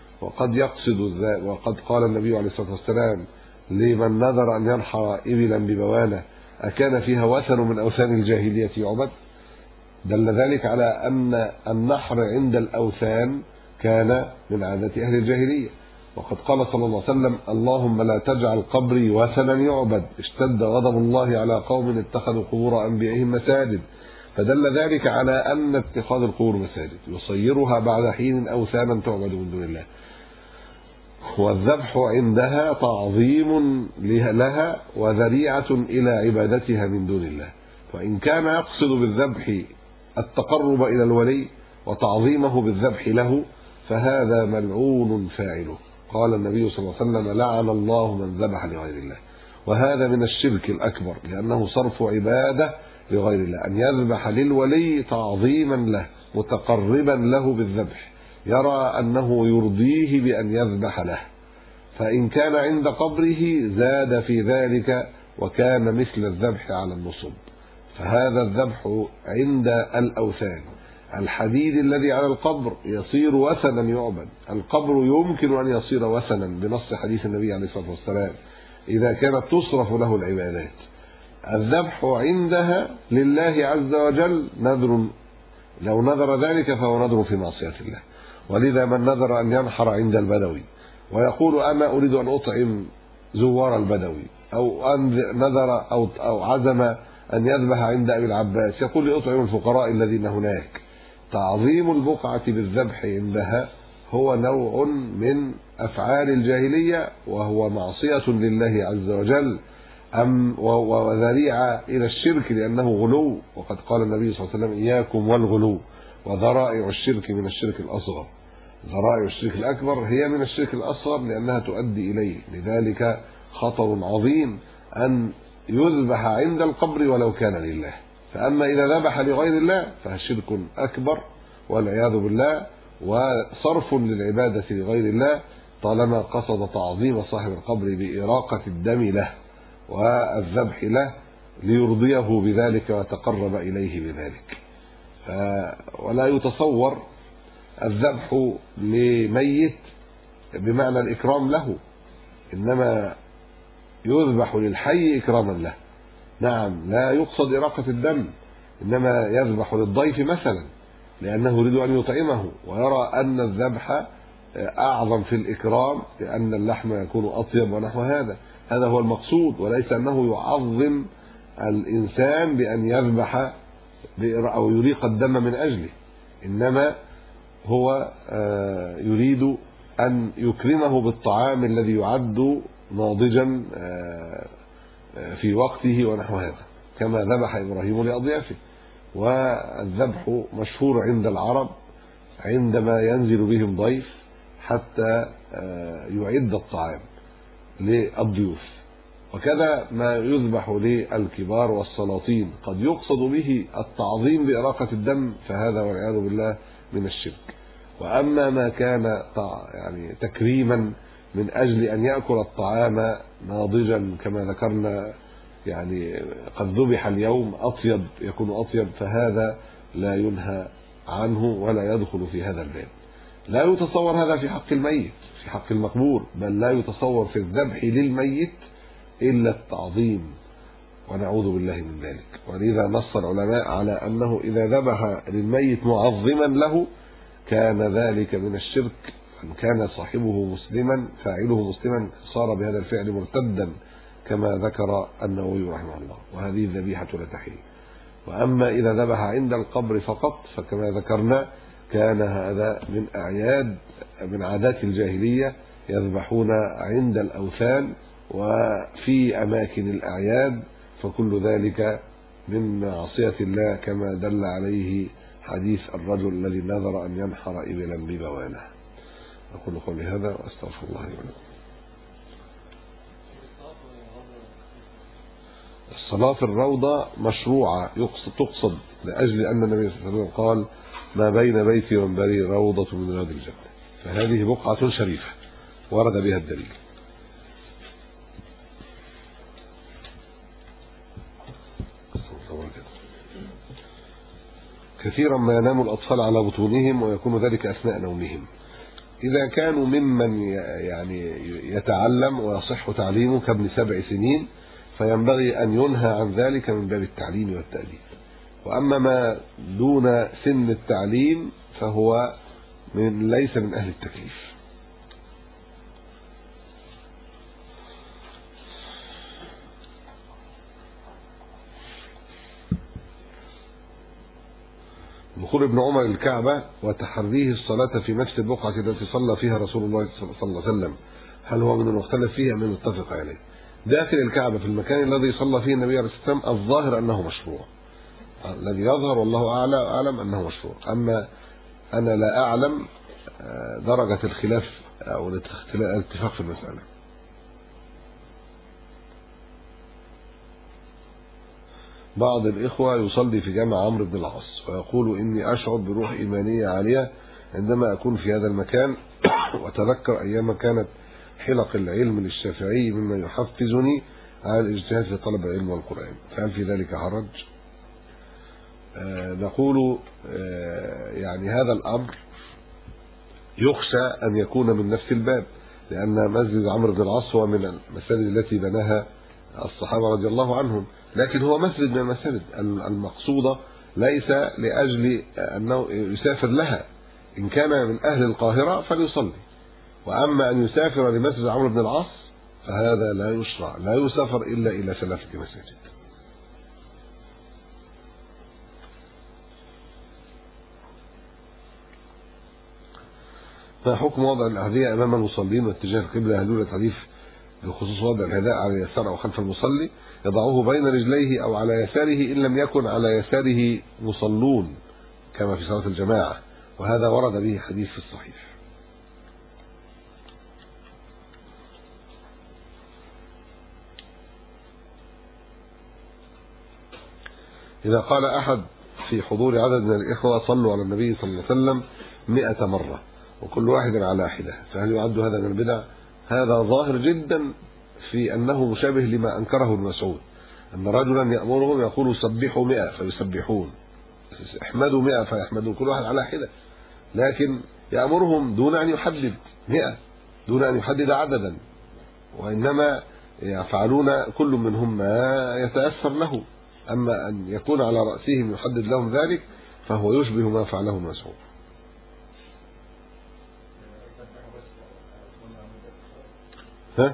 [SPEAKER 3] وقد قال النبي عليه الصلاة والسلام لمن نذر أن ينحر إبلا ببوانة أكان فيها وثن من أوثان الجاهلية يعبد؟ دل ذلك على أن النحر عند الأوثان كان من عادة أهل الجاهلية. وقد قال صلى الله عليه وسلم اللهم لا تجعل قبري وثنا يعبد اشتد غضب الله على قوم اتخذوا قبور أنبيائهم مساجد. فدل ذلك على أن اتخاذ القبور مساجد يصيرها بعد حين أوثانا تعبد من دون الله، والذبح عندها تعظيم لها وذريعة إلى عبادتها من دون الله. وإن كان يقصد بالذبح التقرب إلى الولي وتعظيمه بالذبح له فهذا ملعون فاعله. قال النبي صلى الله عليه وسلم لعن الله من ذبح لغير الله، وهذا من الشرك الأكبر، لأنه صرف عبادة لغير الله، أن يذبح للولي تعظيما له متقربا له بالذبح، يرى أنه يرضيه بأن يذبح له، فإن كان عند قبره زاد في ذلك وكان مثل الذبح على النصب. فهذا الذبح عند الأوثان، الحديد الذي على القبر يصير وثنا يعبد. القبر يمكن أن يصير وثنا بنص حديث النبي عليه الصلاة والسلام إذا كانت تصرف له العبادات. الذبح عندها لله عز وجل نذر، لو نذر ذلك فهو نذر في معصية الله. ولذا من نذر أن ينحر عند البدوي ويقول أنا أريد أن أطعم زوار البدوي، أو أن نذر أو عزم أن يذبح عند أبي العباس يقول لأطعم الفقراء الذين هناك، تعظيم البقعة بالذبح عندها هو نوع من أفعال الجاهلية وهو معصية لله عز وجل وذريعة إلى الشرك لأنه غلو. وقد قال النبي صلى الله عليه وسلم إياكم والغلو، وذرائع الشرك من الشرك الأصغر. ذرائع الشرك الأكبر هي من الشرك الأصغر لأنها تؤدي إليه، لذلك خطر عظيم أن يذبح عند القبر ولو كان لله. فأما إذا ذبح لغير الله فشرك أكبر والعياذ بالله، وصرف للعبادة لغير الله طالما قصد تعظيم صاحب القبر بإراقة الدم له والذبح له ليرضيه بذلك ويتقرب إليه بذلك. ولا يتصور الذبح لميت بمعنى الإكرام له، إنما يذبح للحي إكراما له. نعم، لا يقصد إراقة الدم، إنما يذبح للضيف مثلا لأنه يريد أن يطعمه ويرى أن الذبح أعظم في الإكرام لأن اللحم يكون أطيب ونحو هذا. هذا هو المقصود، وليس أنه يعظم الإنسان بأن يذبح أو يريق الدم من أجله، إنما هو يريد أن يكرمه بالطعام الذي يعد ناضجا في وقته ونحو هذا، كما ذبح إبراهيم لأضيافه. والذبح مشهور عند العرب عندما ينزل بهم ضيف حتى يعد الطعام للضيوف. وكذا ما يذبح للكبار والسلاطين قد يقصد به التعظيم بإراقة الدم، فهذا والعياذ بالله من الشرك. وأما ما كان يعني تكريما من أجل أن يأكل الطعام ناضجا كما ذكرنا، يعني قد ذبح اليوم أطيب يكون أطيب، فهذا لا ينهى عنه ولا يدخل في هذا الباب. لا يتصور هذا في حق الميت، في حق المقبور، بل لا يتصور في الذبح للميت إلا التعظيم، ونعوذ بالله من ذلك. ولذا نص العلماء على أنه إذا ذبح للميت معظما له كان ذلك من الشرك. إن كان صاحبه مسلما فاعله مسلما صار بهذا الفعل مرتدا كما ذكر النووي رحمه الله، وهذه الذبيحة لا تحل. وأما إذا ذبح عند القبر فقط فكما ذكرنا كان هذا من عادات الجاهلية، يذبحون عند الأوثان وفي أماكن الأعياد، فكل ذلك من معصية الله كما دل عليه حديث الرجل الذي نذر أن ينحر إبلا ببوانه. أقول قولي هذا وأستغفر الله لي ولكم. الصلاة في الروضة مشروعة، تقصد لأجل أن النبي صلى الله عليه وسلم قال ما بين بيتي ومنبري روضة من رياض الجنة، فهذه بقعة شريفة ورد بها الدليل. كثيرا ما ينام الأطفال على بطونهم ويكون ذلك أثناء نومهم. إذا كانوا ممن يعني يتعلم ويصح تعليمه كابن 7 سنين فينبغي أن ينهى عن ذلك من باب التعليم والتأديب. وأما ما دون سن التعليم فهو ليس من أهل التكليف. دخول ابن عمر الكعبة وتحريه الصلاة في نفس البقعة التي صلى فيها رسول الله صلى الله عليه وسلم، هل هو من المختلف فيه أم من المتفق عليه؟ داخل الكعبة في المكان الذي صلى فيه النبي عليه الصلاة والسلام الظاهر أنه مشروع، الذي يظهر والله أعلم أنه مشروع. أما أنا لا أعلم درجة الخلاف أو الاتفاق في المسألة. بعض الإخوة يصلي في جامع عمرو بن العاص ويقول إني أشعر بروح إيمانية عالية عندما أكون في هذا المكان، وتذكر أيام كانت حلق العلم للشافعي مما يحفزني على الاجتهاد في طلب العلم والقرآن، فهل في ذلك حرج؟ نقول يعني هذا الأمر يخشى أن يكون من نفس الباب، لأن مسجد عمرو بن العاص هو من المساجد التي بناها الصحابة رضي الله عنهم، لكن هو مسجد من المساجد المقصودة ليس لأجل أنه يسافر لها، إن كان من أهل القاهرة فليصلي، وأما أن يسافر لمسجد عمرو بن العاص فهذا لا يشرع، لا يسافر إلا إلى 3 مساجد. ما حكم وضع الأحذية أمام المصلين واتجاه القبلة؟ هل يوجد حديث بخصوص وضع الحذاء على اليسار أو خلف المصلي؟ يضعه بين رجليه أو على يساره إن لم يكن على يساره مصلون كما في صلاة الجماعة، وهذا ورد به حديث في الصحيح. إذا قال أحد في حضور عدد من الإخوة صلوا على النبي صلى الله عليه وسلم 100 مرة وكل واحد على حدة، فهل يعد هذا من البدع؟ هذا ظاهر جدا في أنه مشابه لما أنكره ابن مسعود، أن رجلا يأمرهم يقول سبحوا 100 فيسبحون، احمدوا 100 فيحمدون، كل واحد على حدة، لكن يأمرهم دون أن يحدد 100، دون أن يحدد عددا، وإنما يفعلون كل منهم ما يتأثر له، أما أن يكون على رأسهم يحدد لهم ذلك فهو يشبه ما فعله ابن مسعود. ها؟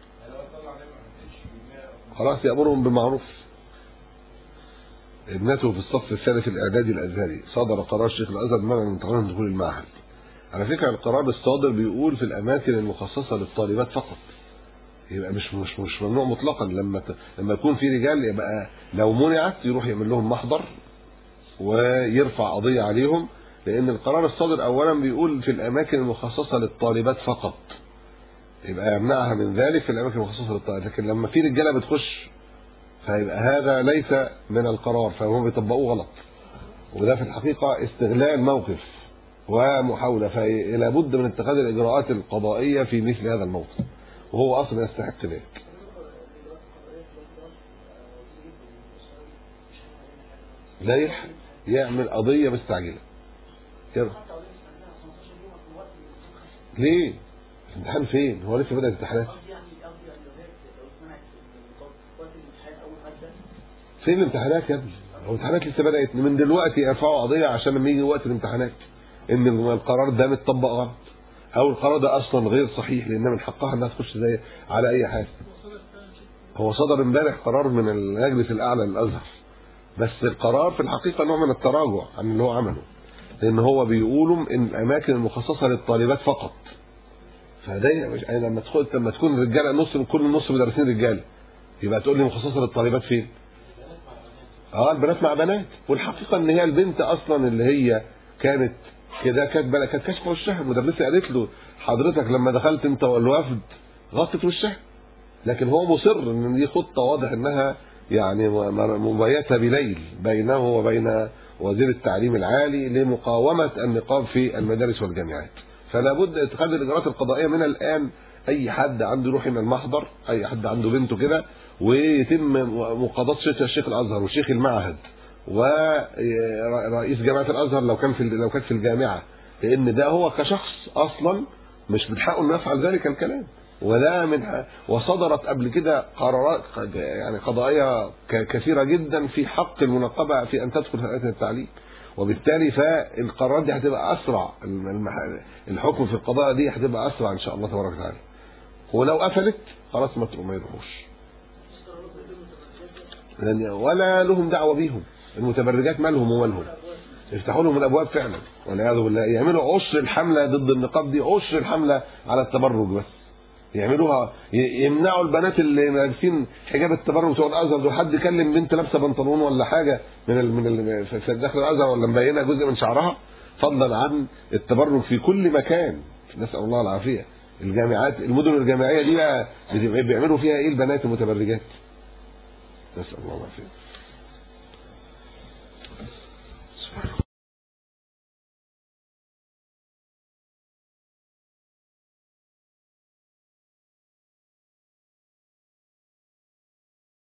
[SPEAKER 3] خلاص يأمرهم بالمعروف. ابنته في الصف الثالث الإعدادي الأزهري صدر قرار شيخ الأزهر بمنع من تقنين دخول المعهد. على فكرة القرار الصادر بيقول في الأماكن المخصصة للطالبات فقط، يبقى مش ممنوع مطلقا. لما يكون في رجال يبقى لو منعت يروح يعمل لهم محضر ويرفع قضية عليهم، لأن القرار الصادر أولا بيقول في الأماكن المخصصة للطالبات فقط، يبقى يمنعها من ذلك في الأماكن المخصصة للطالبات، لكن لما في رجالة بتخش فيبقى هذا ليس من القرار، فهم بيطبقوه غلط، وده في الحقيقة استغلال موقف ومحاولة، فلا بد من اتخاذ الإجراءات القضائية في مثل هذا الموقف، وهو أصلا يستحق ذلك. لا يلحق يعمل قضية مستعجلة. ليه؟ الامتحان فين؟ هو لسه بدأ الامتحانات؟ فين الامتحانات يا ابني؟ الامتحانات لسه بدأت، من دلوقتي يرفعوا قضية عشان لما يجي وقت الامتحانات ان القرار ده متطبق غلط، او القرار ده اصلا غير صحيح، لان من حقها انها تخش زي على اي حاجه. هو صدر امبارح قرار من المجلس الاعلى للازهر، بس القرار في الحقيقه نوع من التراجع عن اللي هو عمله، لان هو بيقولوا ان الاماكن المخصصه للطالبات فقط، فده لما تكون رجاله نص من كل نص مدرسين رجاله، يبقى تقول لي مخصصه للطالبات فين؟ البنات مع بنات، والحقيقه ان هي البنت اصلا اللي هي كانت كده كانت كاشفه وشها، المدرسه قالت له حضرتك لما دخلت انت والوفد غطت وشها، لكن هو مصر ان دي خطه واضح انها يعني مبيته بليل بينه وبين وزير التعليم العالي لمقاومه النقاب في المدارس والجامعات، فلا بد اتخاذ الاجراءات القضائيه من الان. اي حد عنده يروح من المحضر، اي حد عنده بنته كده، ويتم مقاضاه شيخ الازهر وشيخ المعهد ورئيس جامعه الازهر لو كانت في الجامعه، لان ده هو كشخص اصلا مش من حقه انه يفعل ذلك الكلام، ولا من وصدرت قبل كده قرارات يعني قضائيه كثيره جدا في حق المنقبه في ان تدخل هيئه التعليم، وبالتالي فالقرارات دي هتبقى اسرع، الحكم في القضاء دي هتبقى اسرع ان شاء الله تبارك وتعالى، ولو قفلت خلاص ما يروحوش، ولا لهم دعوه بيهم. المتبرجات مالهم ومالهم؟ يفتحوا لهم الابواب فعلا والعياذ بالله، يعملوا عشر الحمله ضد النقاب دي، عشر الحمله على التبرج بس يعملوها، يمنعوا البنات اللي لابسين حجاب التبرج بتوع الازهر دول. حد كلم بنت لابسه بنطلون ولا حاجه من في داخل الازهر ولا مبينه جزء من شعرها؟ فضلا عن التبرج في كل مكان، نسال الله العافيه. الجامعات المدن الجامعيه دي بقى بيعملوا فيها ايه البنات المتبرجات؟ نسال الله العافيه.